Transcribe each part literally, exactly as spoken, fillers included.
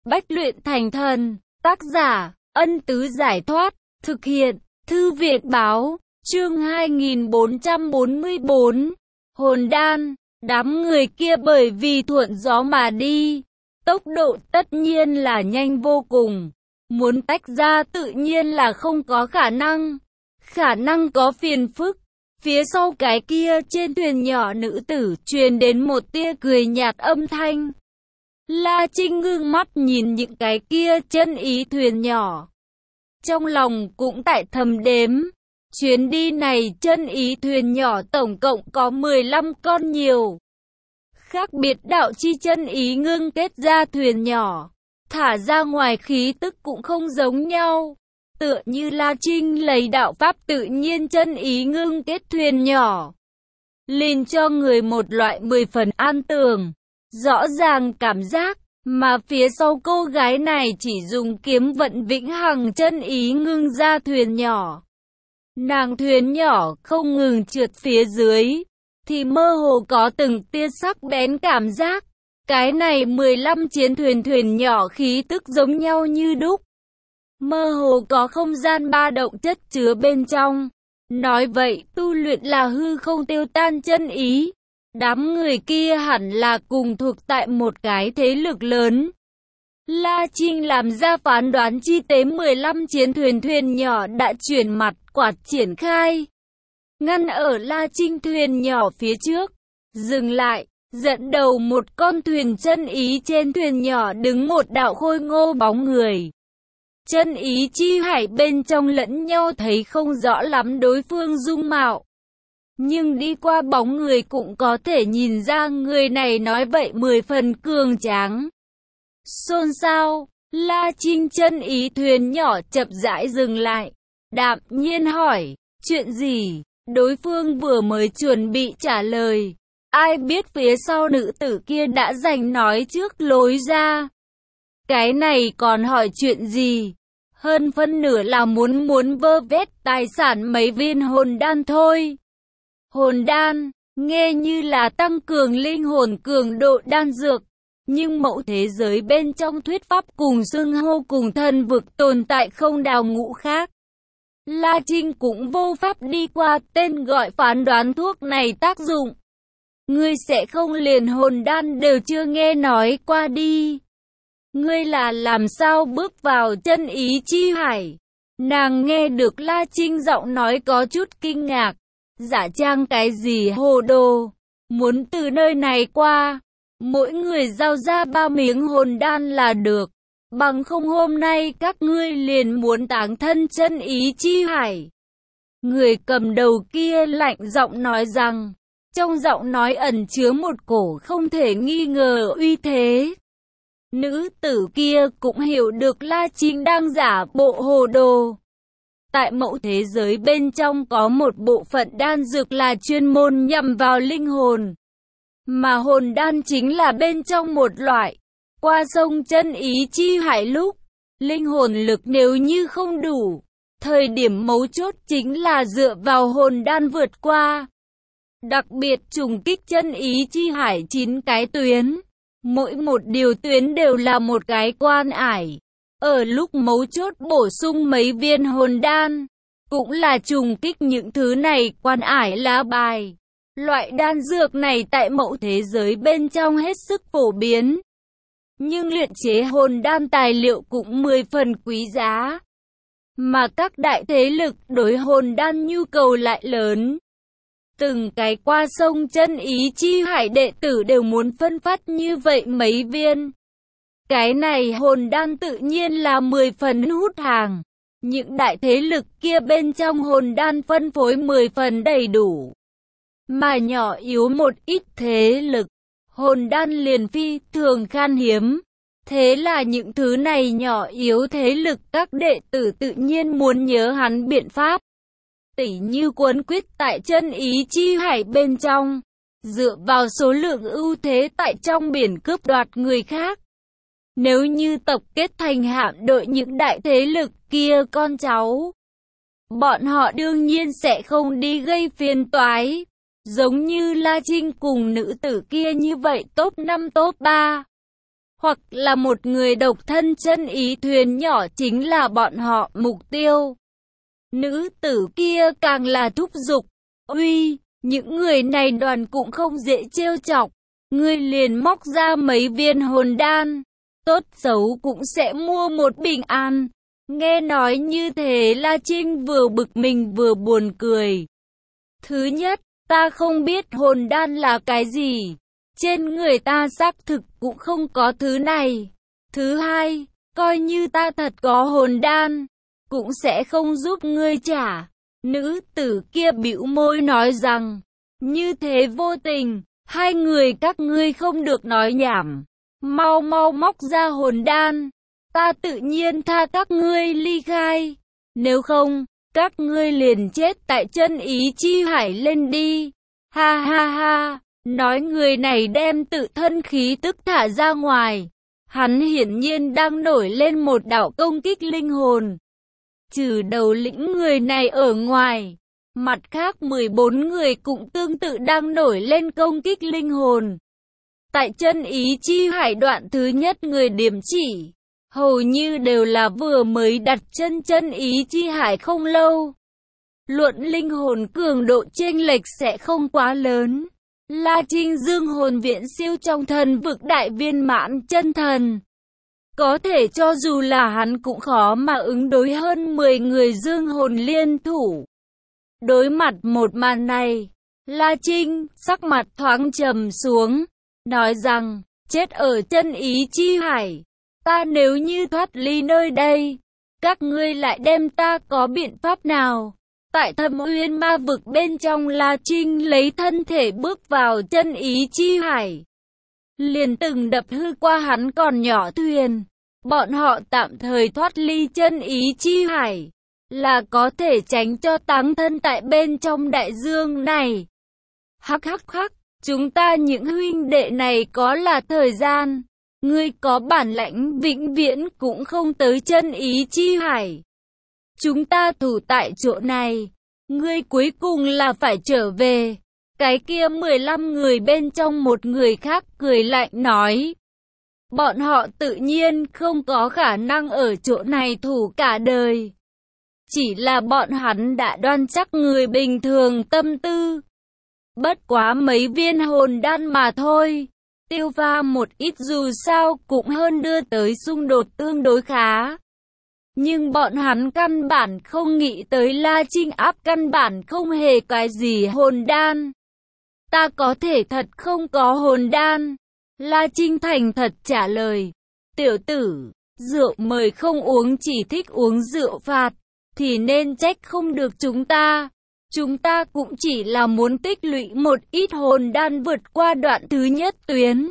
bách luyện thành thần. Tác giả, Ân Tứ Giải Thoát. Thực hiện, Thư Viện Báo. Chương hai nghìn bốn trăm bốn mươi bốn. Hồn đan. Đám người kia bởi vì thuận gió mà đi. Tốc độ tất nhiên là nhanh vô cùng. Muốn tách ra tự nhiên là không có khả năng. Khả năng có phiền phức. Phía sau cái kia trên thuyền nhỏ nữ tử truyền đến một tia cười nhạt âm thanh. La Trinh ngưng mắt nhìn những cái kia chân ý thuyền nhỏ. Trong lòng cũng tại thầm đếm. Chuyến đi này chân ý thuyền nhỏ tổng cộng có mười lăm con nhiều. Khác biệt đạo chi chân ý ngưng kết ra thuyền nhỏ. Thả ra ngoài khí tức cũng không giống nhau. Tựa như La Trinh lấy đạo pháp tự nhiên chân ý ngưng kết thuyền nhỏ. Liền cho người một loại mười phần an tường. Rõ ràng cảm giác, mà phía sau cô gái này chỉ dùng kiếm vận vĩnh hằng chân ý ngưng ra thuyền nhỏ. Nàng thuyền nhỏ không ngừng trượt phía dưới, thì mơ hồ có từng tia sắc bén cảm giác. Cái này mười lăm chiến thuyền thuyền nhỏ khí tức giống nhau như đúc. Mơ hồ có không gian ba động chất chứa bên trong. Nói vậy, tu luyện là hư không tiêu tan chân ý. Đám người kia hẳn là cùng thuộc tại một cái thế lực lớn. La Trinh làm ra phán đoán chi tế mười lăm chiến thuyền thuyền nhỏ đã chuyển mặt quạt triển khai. Ngăn ở La Trinh thuyền nhỏ phía trước. Dừng lại, dẫn đầu một con thuyền chân ý trên thuyền nhỏ đứng một đạo khôi ngô bóng người. Chân ý chi hải bên trong lẫn nhau thấy không rõ lắm đối phương dung mạo. Nhưng đi qua bóng người cũng có thể nhìn ra người này nói vậy mười phần cường tráng. Xôn xao, La Trinh chân ý thuyền nhỏ chậm rãi dừng lại. Đạm nhiên hỏi, chuyện gì? Đối phương vừa mới chuẩn bị trả lời. Ai biết phía sau nữ tử kia đã giành nói trước lối ra. Cái này còn hỏi chuyện gì? Hơn phân nửa là muốn muốn vơ vét tài sản mấy viên hồn đan thôi. Hồn đan, nghe như là tăng cường linh hồn cường độ đan dược. Nhưng mẫu thế giới bên trong thuyết pháp cùng xưng hô cùng thần vực tồn tại không đào ngũ khác. La Trinh cũng vô pháp đi qua tên gọi phán đoán thuốc này tác dụng. Ngươi sẽ không liền hồn đan đều chưa nghe nói qua đi. Ngươi là làm sao bước vào chân ý chi hải? Nàng nghe được La Trinh giọng nói có chút kinh ngạc. Giả trang cái gì hồ đồ? Muốn từ nơi này qua, mỗi người giao ra ba miếng hồn đan là được. Bằng không hôm nay các ngươi liền muốn táng thân chân ý chi hải. Người cầm đầu kia lạnh giọng nói rằng, trong giọng nói ẩn chứa một cổ không thể nghi ngờ uy thế. Nữ tử kia cũng hiểu được La Trinh đang giả bộ hồ đồ. Tại mẫu thế giới bên trong có một bộ phận đan dược là chuyên môn nhằm vào linh hồn. Mà hồn đan chính là bên trong một loại. Qua sông chân ý chi hải lúc, linh hồn lực nếu như không đủ, thời điểm mấu chốt chính là dựa vào hồn đan vượt qua. Đặc biệt trùng kích chân ý chi hải chín cái tuyến. Mỗi một điều tuyến đều là một cái quan ải. Ở lúc mấu chốt bổ sung mấy viên hồn đan, cũng là trùng kích những thứ này quan ải lá bài. Loại đan dược này tại mẫu thế giới bên trong hết sức phổ biến. Nhưng luyện chế hồn đan tài liệu cũng mười phần quý giá. Mà các đại thế lực đối hồn đan nhu cầu lại lớn. Từng cái qua sông chân ý chi hải đệ tử đều muốn phân phát như vậy mấy viên. Cái này hồn đan tự nhiên là mười phần hút hàng. Những đại thế lực kia bên trong hồn đan phân phối mười phần đầy đủ. Mà nhỏ yếu một ít thế lực, hồn đan liền phi thường khan hiếm. Thế là những thứ này nhỏ yếu thế lực các đệ tử tự nhiên muốn nhớ hắn biện pháp. Tỉ như cuốn quyết tại chân ý chi hải bên trong, dựa vào số lượng ưu thế tại trong biển cướp đoạt người khác. Nếu như tập kết thành hạm đội những đại thế lực kia con cháu, bọn họ đương nhiên sẽ không đi gây phiền toái. Giống như La Trinh cùng nữ tử kia như vậy top năm top ba. hoặc là một người độc thân chân ý thuyền nhỏ chính là bọn họ mục tiêu. Nữ tử kia càng là thúc giục, uy, những người này đoàn cũng không dễ trêu chọc, ngươi liền móc ra mấy viên hồn đan, tốt xấu cũng sẽ mua một bình an. Nghe nói như thế La Trinh vừa bực mình vừa buồn cười. Thứ nhất, ta không biết hồn đan là cái gì, trên người ta xác thực cũng không có thứ này. Thứ hai, coi như ta thật có hồn đan, cũng sẽ không giúp ngươi trả. Nữ tử kia bĩu môi nói rằng, như thế vô tình, hai người các ngươi không được nói nhảm, mau mau móc ra hồn đan, ta tự nhiên tha các ngươi ly khai, nếu không, các ngươi liền chết tại chân ý chi hải lên đi. Ha ha ha, nói người này đem tự thân khí tức thả ra ngoài, hắn hiển nhiên đang nổi lên một đạo công kích linh hồn. Trừ đầu lĩnh người này ở ngoài, mặt khác mười bốn người cũng tương tự đang nổi lên công kích linh hồn. Tại chân ý chi hải đoạn thứ nhất người điểm chỉ, hầu như đều là vừa mới đặt chân chân ý chi hải không lâu. Luận linh hồn cường độ chênh lệch sẽ không quá lớn. La Trinh dương hồn viễn siêu trong thần vực đại viên mãn chân thần. Có thể cho dù là hắn cũng khó mà ứng đối hơn mười người dương hồn liên thủ. Đối mặt một màn này, La Trinh sắc mặt thoáng trầm xuống, nói rằng, chết ở chân ý chi hải, ta nếu như thoát ly nơi đây, các ngươi lại đem ta có biện pháp nào? Tại Thâm Uyên ma vực bên trong, La Trinh lấy thân thể bước vào chân ý chi hải, liền từng đập hư qua hắn còn nhỏ thuyền. Bọn họ tạm thời thoát ly chân ý chi hải, là có thể tránh cho táng thân tại bên trong đại dương này. Hắc hắc hắc, chúng ta những huynh đệ này có là thời gian, ngươi có bản lãnh vĩnh viễn cũng không tới chân ý chi hải. Chúng ta thủ tại chỗ này, ngươi cuối cùng là phải trở về. Cái kia mười lăm người bên trong một người khác cười lạnh nói, bọn họ tự nhiên không có khả năng ở chỗ này thủ cả đời. Chỉ là bọn hắn đã đoan chắc người bình thường tâm tư. Bất quá mấy viên hồn đan mà thôi. Tiêu pha một ít dù sao cũng hơn đưa tới xung đột tương đối khá. Nhưng bọn hắn căn bản không nghĩ tới La Trinh áp căn bản không hề cái gì hồn đan. Ta có thể thật không có hồn đan. La Trinh thành thật trả lời. Tiểu tử, rượu mời không uống chỉ thích uống rượu phạt, thì nên trách không được chúng ta. Chúng ta cũng chỉ là muốn tích lũy một ít hồn đan vượt qua đoạn thứ nhất tuyến.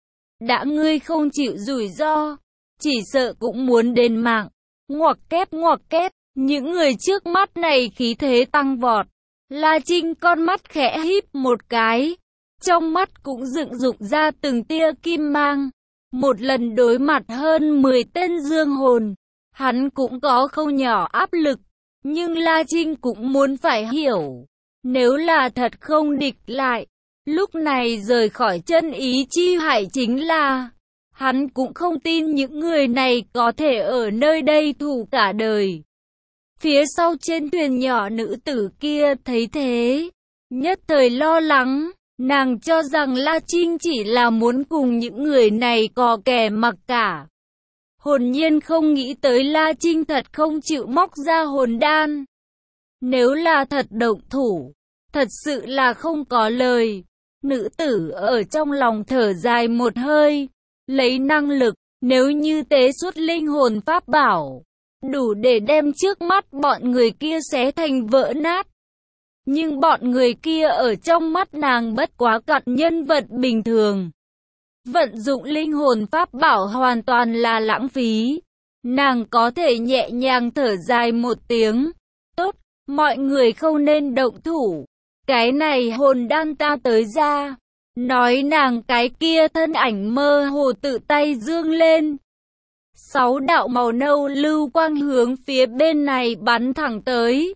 Đã ngươi không chịu rủi ro, chỉ sợ cũng muốn đền mạng. Ngoặc kép ngoặc kép, những người trước mắt này khí thế tăng vọt. La Trinh con mắt khẽ híp một cái, trong mắt cũng dựng dục ra từng tia kim mang. Một lần đối mặt hơn mười tên dương hồn, hắn cũng có không nhỏ áp lực. Nhưng La Trinh cũng muốn phải hiểu, nếu là thật không địch lại, lúc này rời khỏi chân ý chi hải chính là, hắn cũng không tin những người này có thể ở nơi đây thủ cả đời. Phía sau trên thuyền nhỏ nữ tử kia thấy thế, nhất thời lo lắng, nàng cho rằng La Trinh chỉ là muốn cùng những người này cò kè mặc cả. Hồn nhiên không nghĩ tới La Trinh thật không chịu móc ra hồn đan. Nếu là thật động thủ, thật sự là không có lời. Nữ tử ở trong lòng thở dài một hơi, lấy năng lực, nếu như tế xuất linh hồn pháp bảo, đủ để đem trước mắt bọn người kia xé thành vỡ nát. Nhưng bọn người kia ở trong mắt nàng bất quá cặn nhân vật bình thường. Vận dụng linh hồn pháp bảo hoàn toàn là lãng phí. Nàng có thể nhẹ nhàng thở dài một tiếng. Tốt, mọi người không nên động thủ. Cái này hồn đan ta tới ra. Nói nàng cái kia thân ảnh mơ hồ tự tay dương lên. Sáu đạo màu nâu lưu quang hướng phía bên này bắn thẳng tới,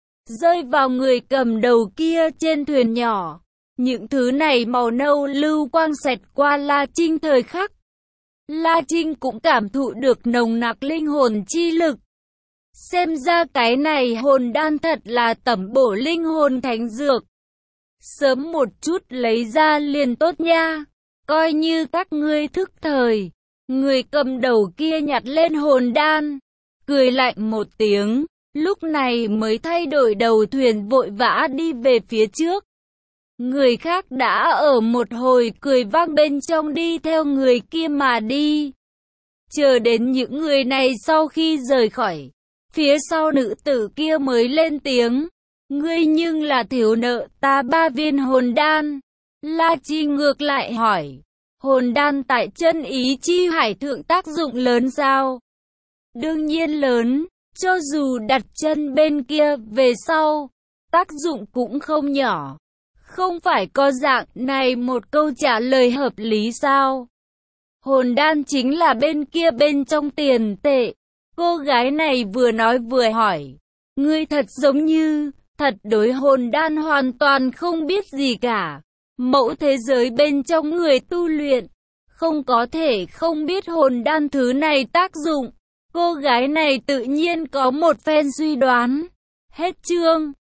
rơi vào người cầm đầu kia trên thuyền nhỏ. Những thứ này màu nâu lưu quang xẹt qua La Trinh thời khắc, La Trinh cũng cảm thụ được nồng nặc linh hồn chi lực. Xem ra cái này hồn đan thật là tẩm bổ linh hồn thánh dược. Sớm một chút lấy ra liền tốt nha. Coi như các ngươi thức thời. Người cầm đầu kia nhặt lên hồn đan, cười lạnh một tiếng, lúc này mới thay đổi đầu thuyền vội vã đi về phía trước. Người khác đã ở một hồi cười vang bên trong đi theo người kia mà đi. Chờ đến những người này sau khi rời khỏi, phía sau nữ tử kia mới lên tiếng. Ngươi nhưng là thiếu nợ ta ba viên hồn đan. La Chi ngược lại hỏi. Hồn đan tại chân ý chi hải thượng tác dụng lớn sao? Đương nhiên lớn, cho dù đặt chân bên kia về sau, tác dụng cũng không nhỏ. Không phải có dạng này một câu trả lời hợp lý sao? Hồn đan chính là bên kia bên trong tiền tệ. Cô gái này vừa nói vừa hỏi. Ngươi thật giống như, thật đối hồn đan hoàn toàn không biết gì cả. Mẫu thế giới bên trong người tu luyện, không có thể không biết hồn đan thứ này tác dụng. Cô gái này tự nhiên có một phen suy đoán. Hết chương.